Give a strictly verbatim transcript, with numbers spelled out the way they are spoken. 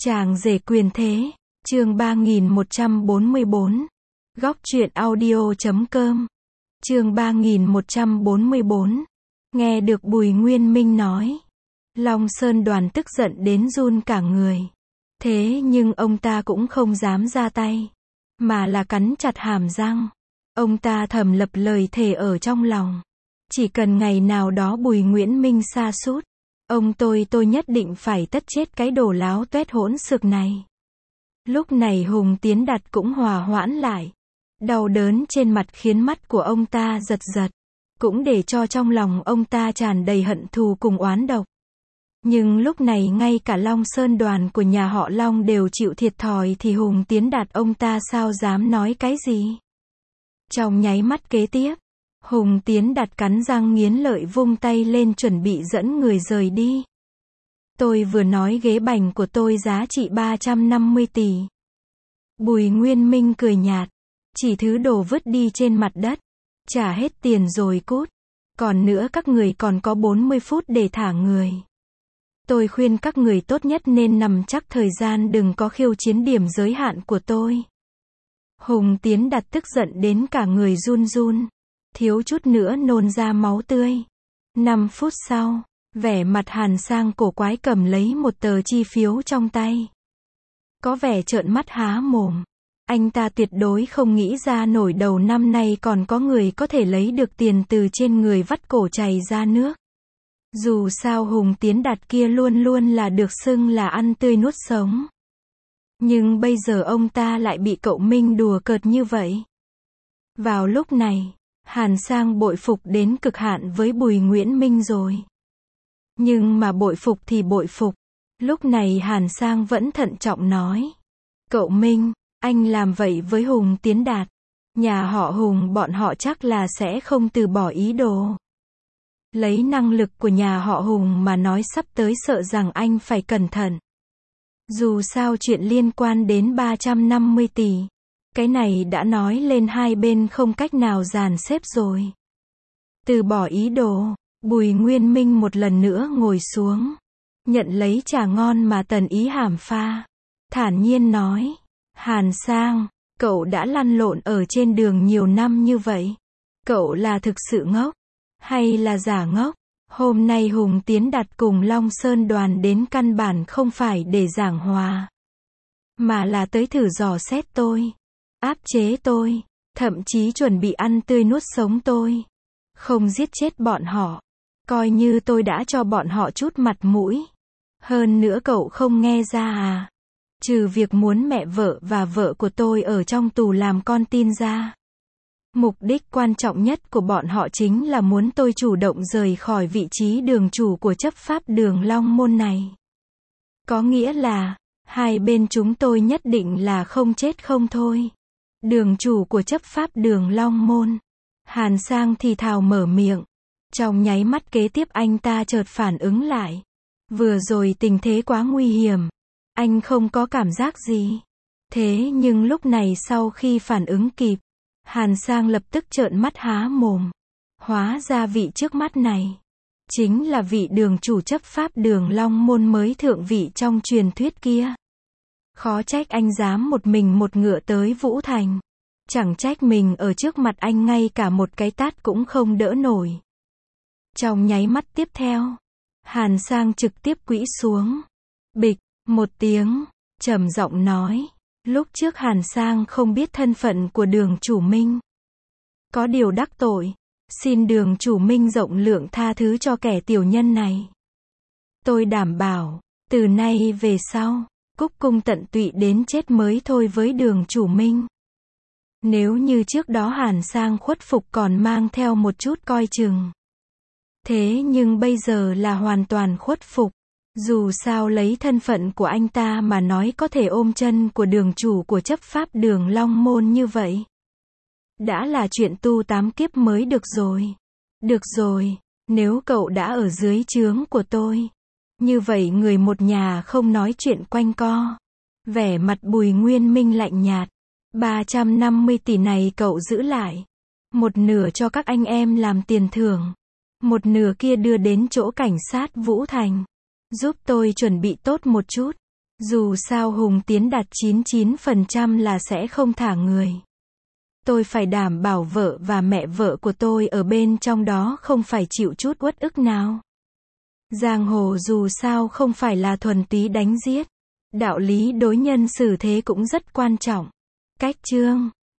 Chàng rể quyền thế, chương ba nghìn một trăm bốn mươi bốn. Góc truyện audio.com. Chương ba nghìn một trăm bốn mươi bốn. Nghe được Bùi Nguyên Minh nói, Long Sơn Đoàn tức giận đến run cả người. Thế nhưng ông ta cũng không dám ra tay, mà là cắn chặt hàm răng. Ông ta thầm lập lời thề ở trong lòng. Chỉ cần ngày nào đó Bùi Nguyễn Minh sa sút, ông tôi tôi nhất định phải tất chết cái đồ láo tuét hỗn xược này. Lúc này Hùng Tiến Đạt cũng hòa hoãn lại. Đau đớn trên mặt khiến mắt của ông ta giật giật, cũng để cho trong lòng ông ta tràn đầy hận thù cùng oán độc. Nhưng lúc này ngay cả Long Sơn Đoàn của nhà họ Long đều chịu thiệt thòi thì Hùng Tiến Đạt ông ta sao dám nói cái gì. Trong nháy mắt kế tiếp, Hùng Tiến Đạt cắn răng nghiến lợi vung tay lên chuẩn bị dẫn người rời đi. Tôi vừa nói ghế bành của tôi giá trị ba trăm năm mươi tỷ. Bùi Nguyên Minh cười nhạt, chỉ thứ đồ vứt đi trên mặt đất. Trả hết tiền rồi cút. Còn nữa các người còn có bốn mươi phút để thả người. Tôi khuyên các người tốt nhất nên nằm chắc thời gian, đừng có khiêu chiến điểm giới hạn của tôi. Hùng Tiến Đạt tức giận đến cả người run run, thiếu chút nữa nôn ra máu tươi. năm phút sau, vẻ mặt Hàn Sang cổ quái cầm lấy một tờ chi phiếu trong tay. Có vẻ trợn mắt há mồm. Anh ta tuyệt đối không nghĩ ra nổi đầu năm nay còn có người có thể lấy được tiền từ trên người vắt cổ chảy ra nước. Dù sao Hùng Tiến Đạt kia luôn luôn là được xưng là ăn tươi nuốt sống. Nhưng bây giờ ông ta lại bị cậu Minh đùa cợt như vậy. Vào lúc này, Hàn Sang bội phục đến cực hạn với Bùi Nguyễn Minh rồi. Nhưng mà bội phục thì bội phục. Lúc này Hàn Sang vẫn thận trọng nói. Cậu Minh, anh làm vậy với Hùng Tiến Đạt, nhà họ Hùng bọn họ chắc là sẽ không từ bỏ ý đồ. Lấy năng lực của nhà họ Hùng mà nói sắp tới sợ rằng anh phải cẩn thận. Dù sao chuyện liên quan đến ba trăm năm mươi tỷ. Cái này đã nói lên hai bên không cách nào dàn xếp rồi. Từ bỏ ý đồ, Bùi Nguyên Minh một lần nữa ngồi xuống. Nhận lấy trà ngon mà Tần Ý Hàm pha. Thản nhiên nói. Hàn Sang, cậu đã lăn lộn ở trên đường nhiều năm như vậy. Cậu là thực sự ngốc, hay là giả ngốc? Hôm nay Hùng Tiến Đạt cùng Long Sơn Đoàn đến căn bản không phải để giảng hòa, mà là tới thử dò xét tôi, áp chế tôi, thậm chí chuẩn bị ăn tươi nuốt sống tôi. Không giết chết bọn họ, coi như tôi đã cho bọn họ chút mặt mũi. Hơn nữa cậu không nghe ra à? Trừ việc muốn mẹ vợ và vợ của tôi ở trong tù làm con tin ra, mục đích quan trọng nhất của bọn họ chính là muốn tôi chủ động rời khỏi vị trí đường chủ của chấp pháp đường Long Môn này. Có nghĩa là, hai bên chúng tôi nhất định là không chết không thôi. Đường chủ của chấp pháp đường Long Môn. Hàn Sang thì thào mở miệng. Trong nháy mắt kế tiếp anh ta chợt phản ứng lại. Vừa rồi tình thế quá nguy hiểm. Anh không có cảm giác gì. Thế nhưng lúc này sau khi phản ứng kịp, Hàn Sang lập tức trợn mắt há mồm. Hóa ra vị trước mắt này chính là vị đường chủ chấp pháp đường Long Môn mới thượng vị trong truyền thuyết kia. Khó trách anh dám một mình một ngựa tới Vũ Thành. Chẳng trách mình ở trước mặt anh ngay cả một cái tát cũng không đỡ nổi. Trong nháy mắt tiếp theo, Hàn Sang trực tiếp quỵ xuống. Bịch, một tiếng, trầm giọng nói. Lúc trước Hàn Sang không biết thân phận của đường chủ Minh. Có điều đắc tội, xin đường chủ Minh rộng lượng tha thứ cho kẻ tiểu nhân này. Tôi đảm bảo, từ nay về sau, cúc cung tận tụy đến chết mới thôi với đường chủ Minh. Nếu như trước đó Hàn Sang khuất phục còn mang theo một chút coi chừng. Thế nhưng bây giờ là hoàn toàn khuất phục. Dù sao lấy thân phận của anh ta mà nói có thể ôm chân của đường chủ của chấp pháp đường Long Môn như vậy. Đã là chuyện tu tám kiếp mới được rồi. Được rồi, nếu cậu đã ở dưới trướng của tôi, như vậy người một nhà không nói chuyện quanh co. Vẻ mặt Bùi Nguyên Minh lạnh nhạt. ba trăm năm mươi tỷ này cậu giữ lại. Một nửa cho các anh em làm tiền thưởng. Một nửa kia đưa đến chỗ cảnh sát Vũ Thành. Giúp tôi chuẩn bị tốt một chút. Dù sao Hùng Tiến đạt chín mươi chín phần trăm là sẽ không thả người. Tôi phải đảm bảo vợ và mẹ vợ của tôi ở bên trong đó không phải chịu chút uất ức nào. Giang hồ dù sao không phải là thuần túy đánh giết. Đạo lý đối nhân xử thế cũng rất quan trọng. Cách chương